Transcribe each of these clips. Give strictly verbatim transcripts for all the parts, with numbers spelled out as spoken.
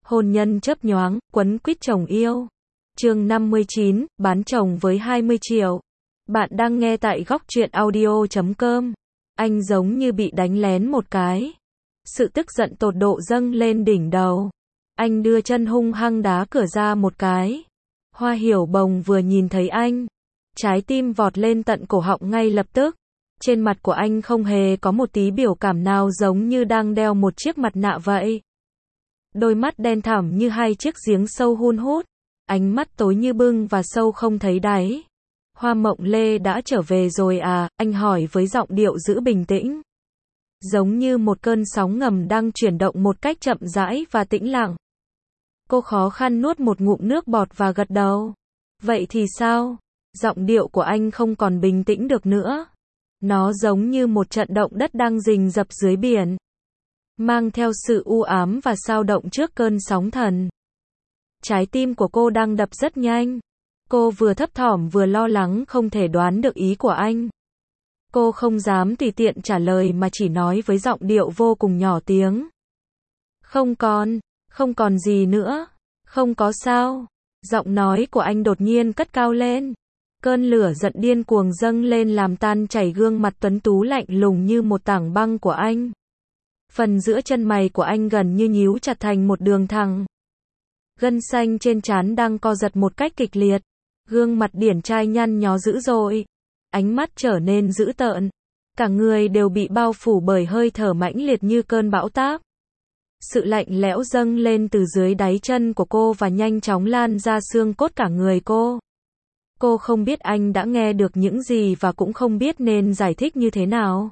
Hôn nhân chớp nhoáng, quấn quýt chồng yêu. Chương năm mươi chín, bán chồng với hai mươi triệu. Bạn đang nghe tại góc truyện audio chấm com. Anh giống như bị đánh lén một cái. Sự tức giận tột độ dâng lên đỉnh đầu. Anh đưa chân hung hăng đá cửa ra một cái. Hoa Hiểu Bồng vừa nhìn thấy anh, trái tim vọt lên tận cổ họng ngay lập tức. Trên mặt của anh không hề có một tí biểu cảm nào, giống như đang đeo một chiếc mặt nạ vậy. Đôi mắt đen thẳm như hai chiếc giếng sâu hun hút, ánh mắt tối như bưng và sâu không thấy đáy. Hoa Mộng Lê đã trở về rồi à? Anh hỏi với giọng điệu giữ bình tĩnh, giống như một cơn sóng ngầm đang chuyển động một cách chậm rãi và tĩnh lặng. Cô khó khăn nuốt một ngụm nước bọt và gật đầu. Vậy thì sao? Giọng điệu của anh không còn bình tĩnh được nữa. Nó giống như một trận động đất đang rình rập dưới biển, mang theo sự u ám và xao động trước cơn sóng thần. Trái tim của cô đang đập rất nhanh. Cô vừa thấp thỏm vừa lo lắng, không thể đoán được ý của anh. Cô không dám tùy tiện trả lời mà chỉ nói với giọng điệu vô cùng nhỏ tiếng. Không còn, không còn gì nữa, không có sao. Giọng nói của anh đột nhiên cất cao lên. Cơn lửa giận điên cuồng dâng lên làm tan chảy gương mặt tuấn tú lạnh lùng như một tảng băng của anh. Phần giữa chân mày của anh gần như nhíu chặt thành một đường thẳng. Gân xanh trên trán đang co giật một cách kịch liệt. Gương mặt điển trai nhăn nhó dữ dội. Ánh mắt trở nên dữ tợn. Cả người đều bị bao phủ bởi hơi thở mãnh liệt như cơn bão táp. Sự lạnh lẽo dâng lên từ dưới đáy chân của cô và nhanh chóng lan ra xương cốt cả người cô. Cô không biết anh đã nghe được những gì và cũng không biết nên giải thích như thế nào.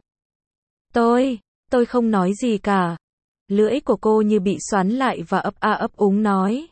Tôi, tôi không nói gì cả. Lưỡi của cô như bị xoắn lại và ấp a ấp úng nói.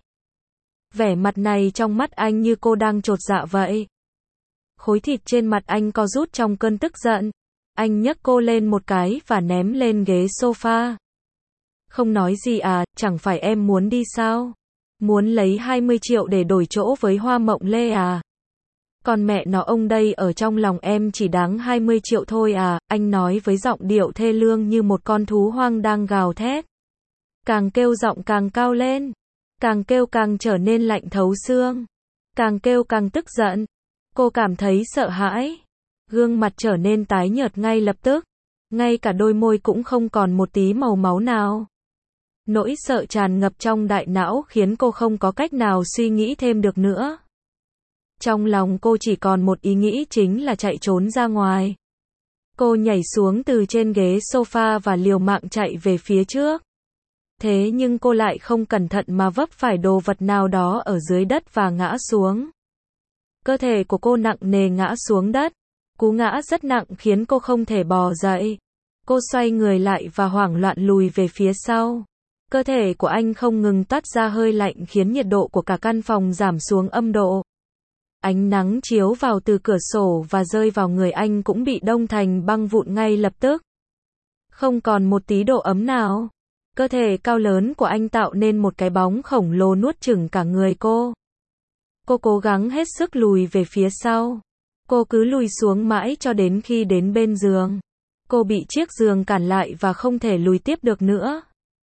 Vẻ mặt này trong mắt anh như cô đang chột dạ vậy. Khối thịt trên mặt anh co rút trong cơn tức giận. Anh nhấc cô lên một cái và ném lên ghế sofa. Không nói gì à, chẳng phải em muốn đi sao? Muốn lấy hai mươi triệu để đổi chỗ với Hoa Mộng Lê à? Còn mẹ nó ông đây, ở trong lòng em chỉ đáng hai mươi triệu thôi à? Anh nói với giọng điệu thê lương như một con thú hoang đang gào thét. Càng kêu giọng càng cao lên. Càng kêu càng trở nên lạnh thấu xương. Càng kêu càng tức giận. Cô cảm thấy sợ hãi. Gương mặt trở nên tái nhợt ngay lập tức. Ngay cả đôi môi cũng không còn một tí màu máu nào. Nỗi sợ tràn ngập trong đại não khiến cô không có cách nào suy nghĩ thêm được nữa. Trong lòng cô chỉ còn một ý nghĩ, chính là chạy trốn ra ngoài. Cô nhảy xuống từ trên ghế sofa và liều mạng chạy về phía trước. Thế nhưng cô lại không cẩn thận mà vấp phải đồ vật nào đó ở dưới đất và ngã xuống. Cơ thể của cô nặng nề ngã xuống đất. Cú ngã rất nặng khiến cô không thể bò dậy. Cô xoay người lại và hoảng loạn lùi về phía sau. Cơ thể của anh không ngừng toát ra hơi lạnh khiến nhiệt độ của cả căn phòng giảm xuống âm độ. Ánh nắng chiếu vào từ cửa sổ và rơi vào người anh cũng bị đông thành băng vụn ngay lập tức. Không còn một tí độ ấm nào. Cơ thể cao lớn của anh tạo nên một cái bóng khổng lồ nuốt chửng cả người cô. Cô cố gắng hết sức lùi về phía sau. Cô cứ lùi xuống mãi cho đến khi đến bên giường. Cô bị chiếc giường cản lại và không thể lùi tiếp được nữa.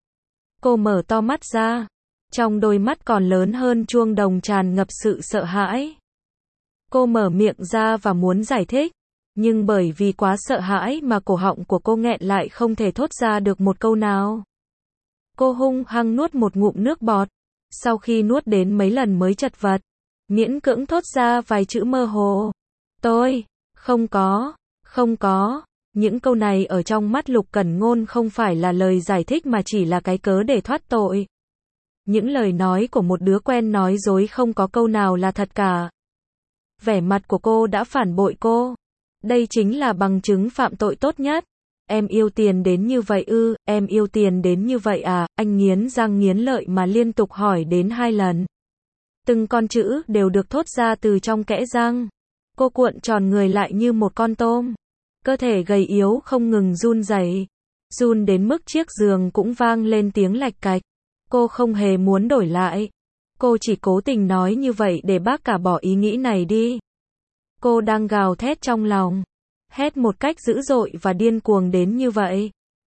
Cô mở to mắt ra. Trong đôi mắt còn lớn hơn chuông đồng tràn ngập sự sợ hãi. Cô mở miệng ra và muốn giải thích. Nhưng bởi vì quá sợ hãi mà cổ họng của cô nghẹn lại, không thể thốt ra được một câu nào. Cô hung hăng nuốt một ngụm nước bọt. Sau khi nuốt đến mấy lần mới chật vật, miễn cưỡng thốt ra vài chữ mơ hồ. Tôi, không có, không có. Những câu này ở trong mắt Lục Cẩn Ngôn không phải là lời giải thích mà chỉ là cái cớ để thoát tội. Những lời nói của một đứa quen nói dối, không có câu nào là thật cả. Vẻ mặt của cô đã phản bội cô. Đây chính là bằng chứng phạm tội tốt nhất. Em yêu tiền đến như vậy ư? Em yêu tiền đến như vậy à? Anh nghiến răng nghiến lợi mà liên tục hỏi đến hai lần. Từng con chữ đều được thốt ra từ trong kẽ răng. Cô cuộn tròn người lại như một con tôm. Cơ thể gầy yếu không ngừng run rẩy. Run đến mức chiếc giường cũng vang lên tiếng lạch cạch. Cô không hề muốn đổi lại. Cô chỉ cố tình nói như vậy để bác cả bỏ ý nghĩ này đi. Cô đang gào thét trong lòng. Hét một cách dữ dội và điên cuồng đến như vậy.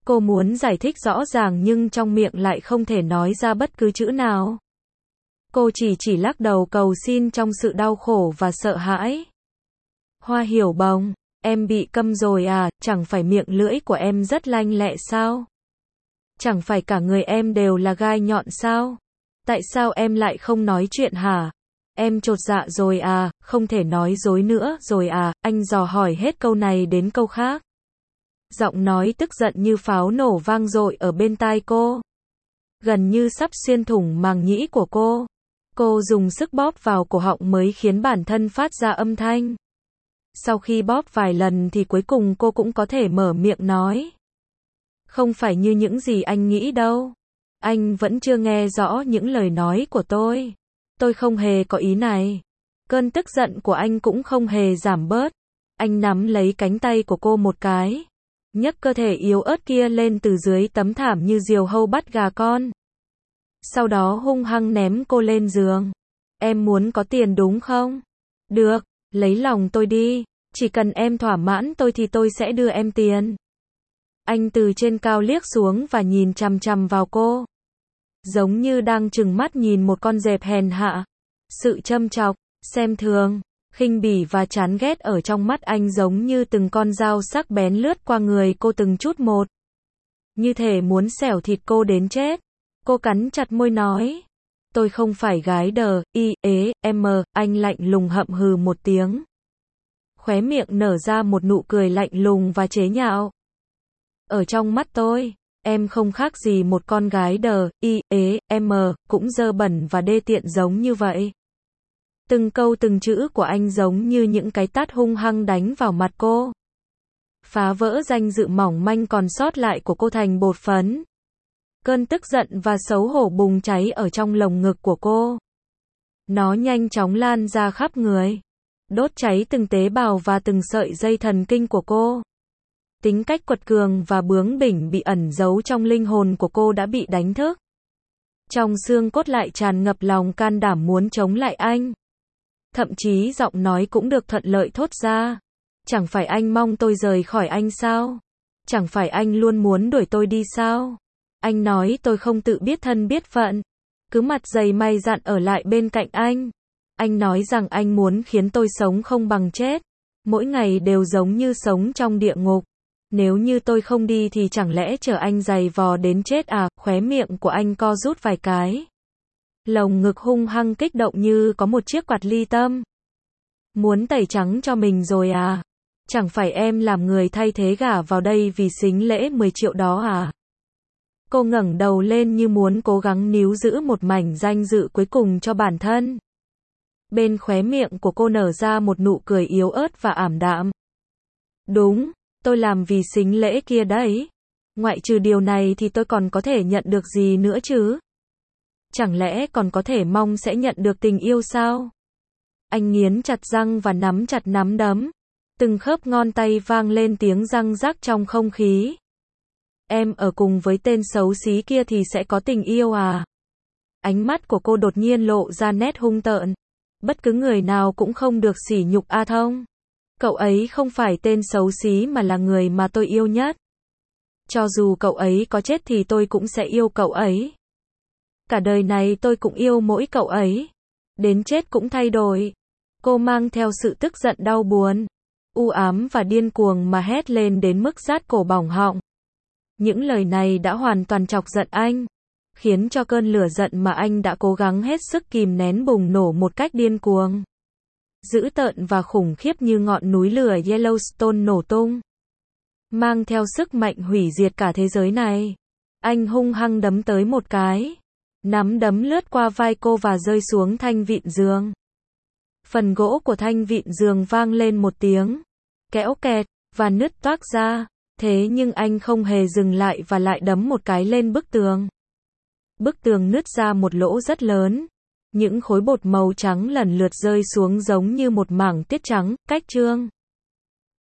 Cô muốn giải thích rõ ràng nhưng trong miệng lại không thể nói ra bất cứ chữ nào. Cô chỉ chỉ lắc đầu cầu xin trong sự đau khổ và sợ hãi. Hoa Hiểu Bồng, em bị câm rồi à, chẳng phải miệng lưỡi của em rất lanh lẹ sao? Chẳng phải cả người em đều là gai nhọn sao? Tại sao em lại không nói chuyện hả? Em chột dạ rồi à, không thể nói dối nữa rồi à, anh dò hỏi hết câu này đến câu khác. Giọng nói tức giận như pháo nổ vang dội ở bên tai cô. Gần như sắp xuyên thủng màng nhĩ của cô. Cô dùng sức bóp vào cổ họng mới khiến bản thân phát ra âm thanh. Sau khi bóp vài lần thì cuối cùng cô cũng có thể mở miệng nói. Không phải như những gì anh nghĩ đâu. Anh vẫn chưa nghe rõ những lời nói của tôi. Tôi không hề có ý này. Cơn tức giận của anh cũng không hề giảm bớt. Anh nắm lấy cánh tay của cô một cái. Nhấc cơ thể yếu ớt kia lên từ dưới tấm thảm như diều hâu bắt gà con. Sau đó hung hăng ném cô lên giường. Em muốn có tiền đúng không? Được, lấy lòng tôi đi. Chỉ cần em thỏa mãn tôi thì tôi sẽ đưa em tiền. Anh từ trên cao liếc xuống và nhìn chằm chằm vào cô. Giống như đang trừng mắt nhìn một con dẹp hèn hạ. Sự châm chọc, xem thường, khinh bỉ và chán ghét ở trong mắt anh giống như từng con dao sắc bén lướt qua người cô từng chút một. Như thể muốn xẻo thịt cô đến chết. Cô cắn chặt môi nói. Tôi không phải gái đờ, y, ế, em, anh lạnh lùng hậm hừ một tiếng. Khóe miệng nở ra một nụ cười lạnh lùng và chế nhạo. Ở trong mắt tôi, em không khác gì một con gái đờ, y, ế, em, cũng dơ bẩn và đê tiện giống như vậy. Từng câu từng chữ của anh giống như những cái tát hung hăng đánh vào mặt cô. Phá vỡ danh dự mỏng manh còn sót lại của cô thành bột phấn. Cơn tức giận và xấu hổ bùng cháy ở trong lồng ngực của cô. Nó nhanh chóng lan ra khắp người. Đốt cháy từng tế bào và từng sợi dây thần kinh của cô. Tính cách quật cường và bướng bỉnh bị ẩn giấu trong linh hồn của cô đã bị đánh thức. Trong xương cốt lại tràn ngập lòng can đảm muốn chống lại anh. Thậm chí giọng nói cũng được thuận lợi thốt ra. Chẳng phải anh mong tôi rời khỏi anh sao? Chẳng phải anh luôn muốn đuổi tôi đi sao? Anh nói tôi không tự biết thân biết phận. Cứ mặt dày mày dạn ở lại bên cạnh anh. Anh nói rằng anh muốn khiến tôi sống không bằng chết. Mỗi ngày đều giống như sống trong địa ngục. Nếu như tôi không đi thì chẳng lẽ chờ anh giày vò đến chết à? Khóe miệng của anh co rút vài cái. Lồng ngực hung hăng kích động như có một chiếc quạt ly tâm. Muốn tẩy trắng cho mình rồi à? Chẳng phải em làm người thay thế gả vào đây vì sính lễ mười triệu đó à? Cô ngẩng đầu lên như muốn cố gắng níu giữ một mảnh danh dự cuối cùng cho bản thân. Bên khóe miệng của cô nở ra một nụ cười yếu ớt và ảm đạm. Đúng, tôi làm vì sính lễ kia đấy. Ngoại trừ điều này thì tôi còn có thể nhận được gì nữa chứ? Chẳng lẽ còn có thể mong sẽ nhận được tình yêu sao? Anh nghiến chặt răng và nắm chặt nắm đấm. Từng khớp ngón tay vang lên tiếng răng rắc trong không khí. Em ở cùng với tên xấu xí kia thì sẽ có tình yêu à? Ánh mắt của cô đột nhiên lộ ra nét hung tợn. Bất cứ người nào cũng không được sỉ nhục A Thông. Cậu ấy không phải tên xấu xí mà là người mà tôi yêu nhất. Cho dù cậu ấy có chết thì tôi cũng sẽ yêu cậu ấy. Cả đời này tôi cũng yêu mỗi cậu ấy. Đến chết cũng thay đổi. Cô mang theo sự tức giận đau buồn, u ám và điên cuồng mà hét lên đến mức rát cổ bỏng họng. Những lời này đã hoàn toàn chọc giận anh, khiến cho cơn lửa giận mà anh đã cố gắng hết sức kìm nén bùng nổ một cách điên cuồng. Dữ tợn và khủng khiếp như ngọn núi lửa Yellowstone nổ tung. Mang theo sức mạnh hủy diệt cả thế giới này. Anh hung hăng đấm tới một cái. Nắm đấm lướt qua vai cô và rơi xuống thanh vịn giường. Phần gỗ của thanh vịn giường vang lên một tiếng. Kéo kẹt, và nứt toác ra. Thế nhưng anh không hề dừng lại và lại đấm một cái lên bức tường. Bức tường nứt ra một lỗ rất lớn. Những khối bột màu trắng lần lượt rơi xuống giống như một mảng tiết trắng, cách trương.